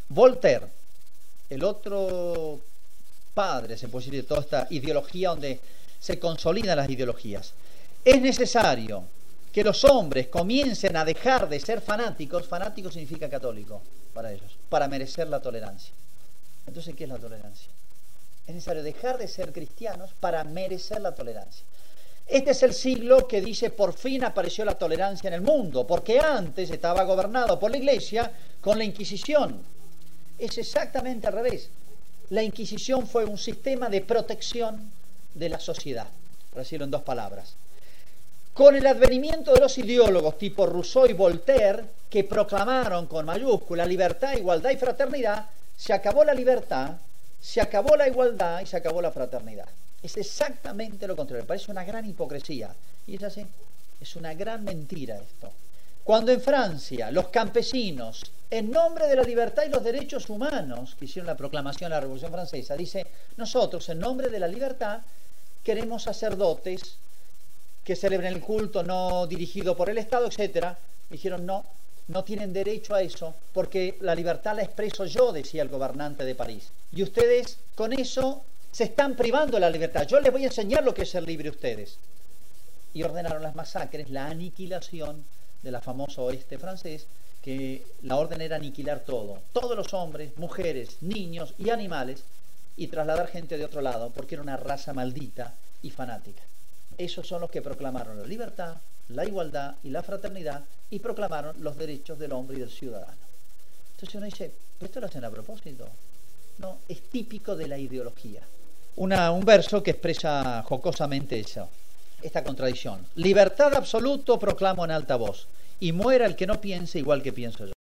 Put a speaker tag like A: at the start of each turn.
A: Voltaire, el otro padre, se puede decir, de toda esta ideología donde se consolidan las ideologías. Es necesario que los hombres comiencen a dejar de ser fanáticos. Fanático significa católico para ellos, para merecer la tolerancia. Entonces, ¿qué es la tolerancia? Es necesario dejar de ser cristianos para merecer la tolerancia. Este es el siglo que dice por fin apareció la tolerancia en el mundo, porque antes estaba gobernado por la Iglesia con la Inquisición. Es exactamente al revés. La Inquisición fue un sistema de protección de la sociedad, por decirlo en dos palabras. Con el advenimiento de los ideólogos tipo Rousseau y Voltaire, que proclamaron con mayúscula libertad, igualdad y fraternidad, se acabó la libertad, se acabó la igualdad y se acabó la fraternidad. Es exactamente lo contrario. Parece una gran hipocresía. Y es así. Es una gran mentira esto. Cuando en Francia los campesinos, en nombre de la libertad y los derechos humanos, que hicieron la proclamación de la Revolución Francesa, dice, nosotros en nombre de la libertad queremos sacerdotes que celebren el culto no dirigido por el Estado, etcétera. Dijeron, no tienen derecho a eso, porque la libertad la expreso yo, decía el gobernante de París. Y ustedes con eso se están privando de la libertad. Yo les voy a enseñar lo que es ser libre a ustedes. Y ordenaron las masacres, la aniquilación de la famosa oeste francés, que la orden era aniquilar todo. Todos los hombres, mujeres, niños y animales, y trasladar gente de otro lado, porque era una raza maldita y fanática. Esos son los que proclamaron la libertad, la igualdad y la fraternidad, y proclamaron los derechos del hombre y del ciudadano. Entonces uno dice, ¿pero esto lo hacen a propósito? No, es típico de la ideología. Un verso que expresa jocosamente esta contradicción. Libertad absoluta proclamo en alta voz, y muera el que no piense igual que pienso yo.